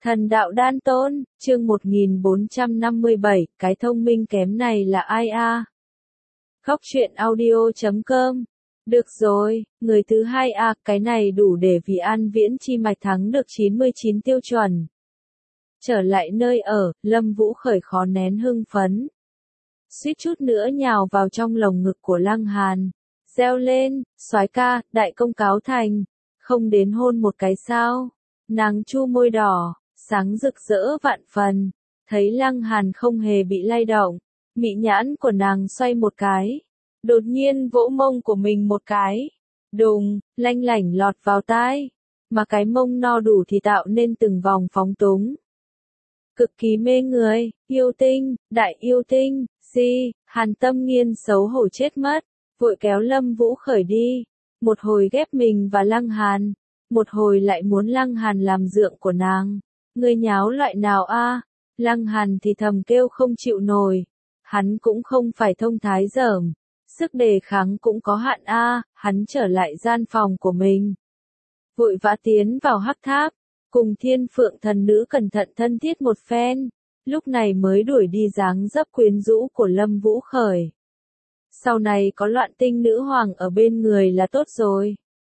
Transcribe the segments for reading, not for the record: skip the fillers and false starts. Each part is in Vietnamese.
Thần đạo đan tôn, chương 1457, cái thông minh kém này là ai a? Khóc chuyện audio.com. Được rồi, người thứ hai a, cái này đủ để vì An Viễn Chi Mạch thắng được 99 tiêu chuẩn. Trở lại nơi ở, Lâm Vũ Khởi khó nén hưng phấn. Suýt chút nữa nhào vào trong lồng ngực của Lăng Hàn. Reo lên, soái ca, đại công cáo thành. Không đến hôn một cái sao? Nàng chu môi đỏ, sáng rực rỡ vạn phần. Thấy Lăng Hàn không hề bị lay động. Mị nhãn của nàng xoay một cái. Đột nhiên vỗ mông của mình một cái. Đùng, lanh lảnh lọt vào tai. Mà cái mông no đủ thì tạo nên từng vòng phóng túng. Cực kỳ mê người, yêu tinh, đại yêu tinh, Hàn Tâm Nghiên xấu hổ chết mất, vội kéo Lâm Vũ Khởi đi. Một hồi ghép mình và Lăng Hàn, một hồi lại muốn Lăng Hàn làm dượng của nàng. Ngươi nháo loại nào a? Lăng Hàn thì thầm kêu không chịu nổi. Hắn cũng không phải thông thái dởm, sức đề kháng cũng có hạn a. Hắn trở lại gian phòng của mình, vội vã tiến vào hắc tháp, cùng Thiên Phượng thần nữ cẩn thận thân thiết một phen, lúc này mới đuổi đi dáng dấp quyến rũ của Lâm Vũ Khởi. Sau này có Loạn Tinh nữ hoàng ở bên người là tốt rồi.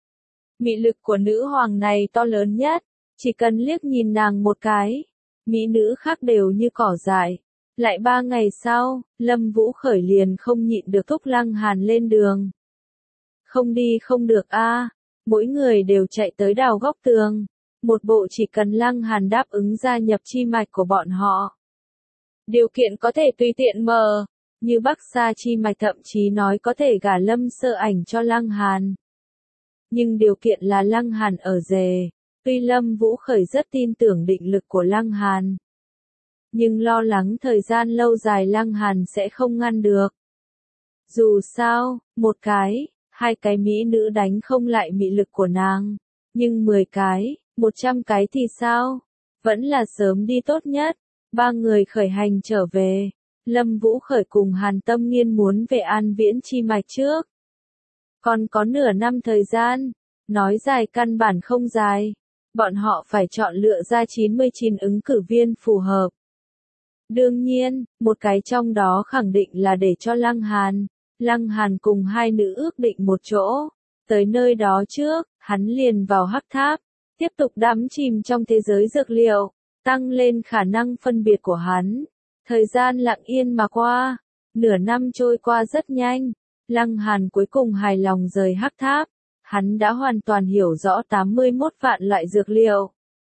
Mị lực của nữ hoàng này to lớn nhất, chỉ cần liếc nhìn nàng một cái, mỹ nữ khác đều như cỏ dại. Lại 3 ngày sau, Lâm Vũ Khởi liền không nhịn được thúc Lăng Hàn lên đường. Không đi không được a, mỗi người đều chạy tới đào góc tường. Một bộ chỉ cần Lăng Hàn đáp ứng gia nhập chi mạch của bọn họ. Điều kiện có thể tùy tiện mờ, như Bắc Sa chi mạch thậm chí nói có thể gả Lâm Sơ Ảnh cho Lăng Hàn. Nhưng điều kiện là Lăng Hàn ở rề. Tuy Lâm Vũ Khởi rất tin tưởng định lực của Lăng Hàn, nhưng lo lắng thời gian lâu dài Lăng Hàn sẽ không ngăn được. Dù sao, một cái, 2 cái mỹ nữ đánh không lại mị lực của nàng, nhưng 10 cái, 100 cái thì sao? Vẫn là sớm đi tốt nhất. 3 người khởi hành trở về. Lâm Vũ Khởi cùng Hàn Tâm Nghiên muốn về An Viễn Chi Mạch trước. Còn có nửa năm thời gian, nói dài căn bản không dài. Bọn họ phải chọn lựa ra 99 ứng cử viên phù hợp. Đương nhiên, một cái trong đó khẳng định là để cho Lăng Hàn. Lăng Hàn cùng 2 nữ ước định một chỗ. Tới nơi đó trước, hắn liền vào hắc tháp, tiếp tục đắm chìm trong thế giới dược liệu, tăng lên khả năng phân biệt của hắn. Thời gian lặng yên mà qua, nửa năm trôi qua rất nhanh. Lăng Hàn cuối cùng hài lòng rời hắc tháp. Hắn đã hoàn toàn hiểu rõ 81 vạn loại dược liệu.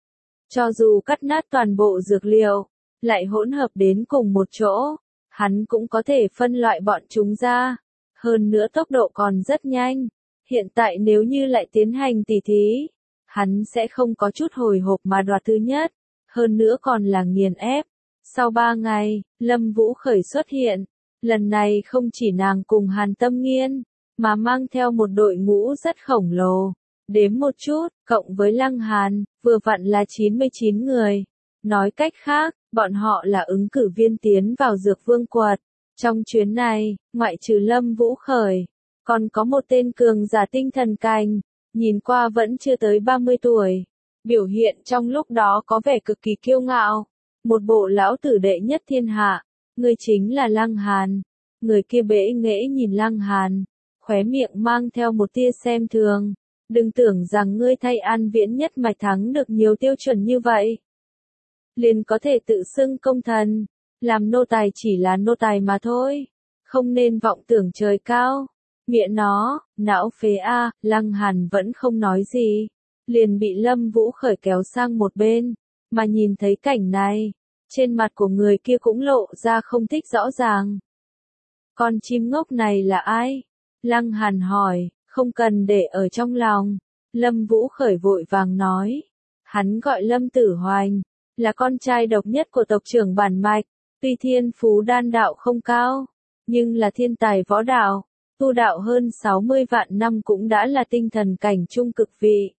Cho dù cắt nát toàn bộ dược liệu, lại hỗn hợp đến cùng một chỗ, hắn cũng có thể phân loại bọn chúng ra. Hơn nữa tốc độ còn rất nhanh. Hiện tại nếu như lại tiến hành tỉ thí, hắn sẽ không có chút hồi hộp mà đoạt thứ nhất. Hơn nữa còn là nghiền ép. Sau 3 ngày, Lâm Vũ Khởi xuất hiện. Lần này không chỉ nàng cùng Hàn Tâm Nghiên, mà mang theo một đội ngũ rất khổng lồ. Đếm một chút, cộng với Lăng Hàn, vừa vặn là 99 người. Nói cách khác, bọn họ là ứng cử viên tiến vào Dược Vương quật. Trong chuyến này, ngoại trừ Lâm Vũ Khởi, còn có một tên cường giả tinh thần cảnh, nhìn qua vẫn chưa tới 30 tuổi. Biểu hiện trong lúc đó có vẻ cực kỳ kiêu ngạo. Một bộ lão tử đệ nhất thiên hạ. Người chính là Lăng Hàn. Người kia bẽ nghễ nhìn Lăng Hàn, khóe miệng mang theo một tia xem thường. Đừng tưởng rằng ngươi thay An Viễn nhất mạch thắng được nhiều tiêu chuẩn như vậy, liền có thể tự xưng công thần. Làm nô tài chỉ là nô tài mà thôi. Không nên vọng tưởng trời cao. Miệng nó, não phế a. Lăng Hàn vẫn không nói gì, liền bị Lâm Vũ Khởi kéo sang một bên. Mà nhìn thấy cảnh này, trên mặt của người kia cũng lộ ra không thích rõ ràng. Con chim ngốc này là ai? Lăng Hàn hỏi, không cần để ở trong lòng. Lâm Vũ Khởi vội vàng nói. Hắn gọi Lâm Tử Hoành, là con trai độc nhất của tộc trưởng bản mạch. Tuy thiên phú đan đạo không cao, nhưng là thiên tài võ đạo. Tu đạo hơn 60 vạn năm cũng đã là tinh thần cảnh trung cực vị.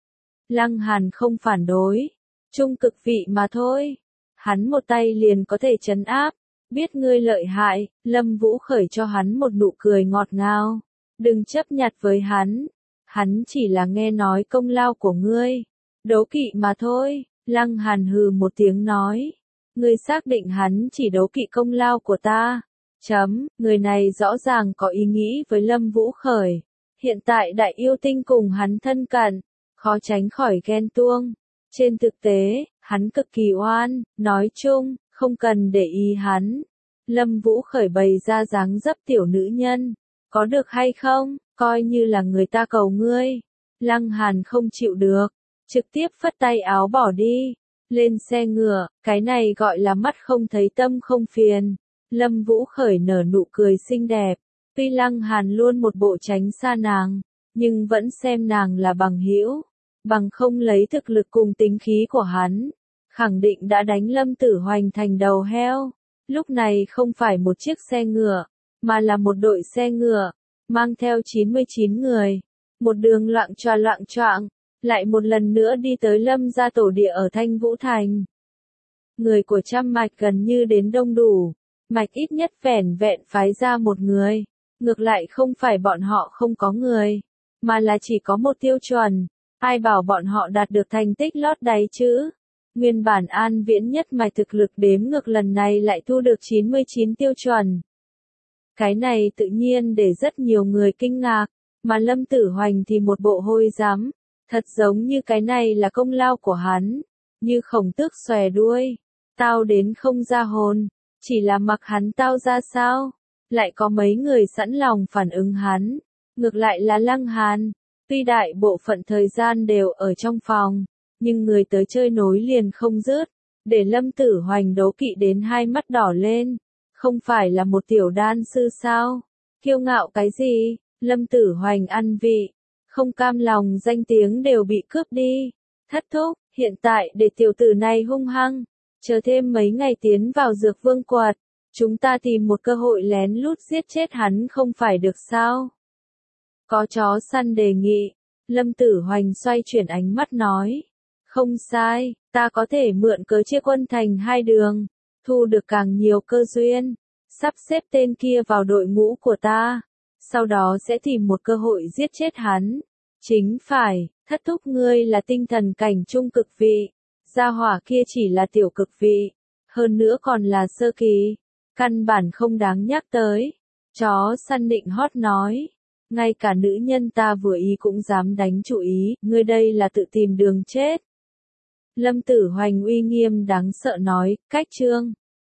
Lăng Hàn không phản đối. Trung cực vị mà thôi. Hắn một tay liền có thể trấn áp. Biết ngươi lợi hại, Lâm Vũ Khởi cho hắn một nụ cười ngọt ngào. Đừng chấp nhặt với hắn. Hắn chỉ là nghe nói công lao của ngươi. Đố kỵ mà thôi. Lăng Hàn hừ một tiếng nói. Ngươi xác định hắn chỉ đố kỵ công lao của ta. Người này rõ ràng có ý nghĩ với Lâm Vũ Khởi. Hiện tại đại yêu tinh cùng hắn thân cận, khó tránh khỏi ghen tuông. Trên thực tế, hắn cực kỳ oan, nói chung, không cần để ý hắn. Lâm Vũ Khởi bày ra dáng dấp tiểu nữ nhân. Có được hay không, coi như là người ta cầu ngươi. Lăng Hàn không chịu được, trực tiếp phất tay áo bỏ đi. Lên xe ngựa, cái này gọi là mắt không thấy tâm không phiền. Lâm Vũ Khởi nở nụ cười xinh đẹp. Tuy Lăng Hàn luôn một bộ tránh xa nàng, nhưng vẫn xem nàng là bằng hữu. Bằng không lấy thực lực cùng tính khí của hắn, khẳng định đã đánh Lâm Tử Hoành thành đầu heo. Lúc này không phải một chiếc xe ngựa, mà là một đội xe ngựa, mang theo 99 người. Một đường loạng choạng, lại một lần nữa đi tới Lâm gia tổ địa ở Thanh Vũ Thành. Người của Trăm Mạch gần như đến đông đủ, Mạch ít nhất vẻn vẹn phái ra một người. Ngược lại không phải bọn họ không có người, mà là chỉ có một tiêu chuẩn. Ai bảo bọn họ đạt được thành tích lót đáy chứ? Nguyên bản An Viễn nhất Mạch thực lực đếm ngược lần này lại thu được 99 tiêu chuẩn. Cái này tự nhiên để rất nhiều người kinh ngạc, mà Lâm Tử Hoành thì một bộ hôi rắm. Thật giống như cái này là công lao của hắn, như Khổng Tước xòe đuôi, tao đến không ra hồn, chỉ là mặc hắn tao ra sao? Lại có mấy người sẵn lòng phản ứng hắn, ngược lại là Lăng Hàn, tuy đại bộ phận thời gian đều ở trong phòng, nhưng người tới chơi nối liền không dứt, để Lâm Tử Hoành đố kỵ đến hai mắt đỏ lên, không phải là một tiểu đan sư sao? Kiêu ngạo cái gì? Lâm Tử Hoành ăn vị, không cam lòng danh tiếng đều bị cướp đi. Thất thúc, hiện tại để tiểu tử này hung hăng, chờ thêm mấy ngày tiến vào Dược Vương quật, chúng ta tìm một cơ hội lén lút giết chết hắn không phải được sao? Có chó săn đề nghị. Lâm Tử Hoành xoay chuyển ánh mắt nói. Không sai, ta có thể mượn cớ chia quân thành hai đường, thu được càng nhiều cơ duyên, sắp xếp tên kia vào đội ngũ của ta, sau đó sẽ tìm một cơ hội giết chết hắn. Chính phải, thất thúc ngươi là tinh thần cảnh trung cực vị, gia hỏa kia chỉ là tiểu cực vị, hơn nữa còn là sơ kỳ, căn bản không đáng nhắc tới. Chó săn định hót nói, ngay cả nữ nhân ta vừa ý cũng dám đánh chủ ý, ngươi đây là tự tìm đường chết. Lâm Tử Hoành uy nghiêm đáng sợ nói, cách chương.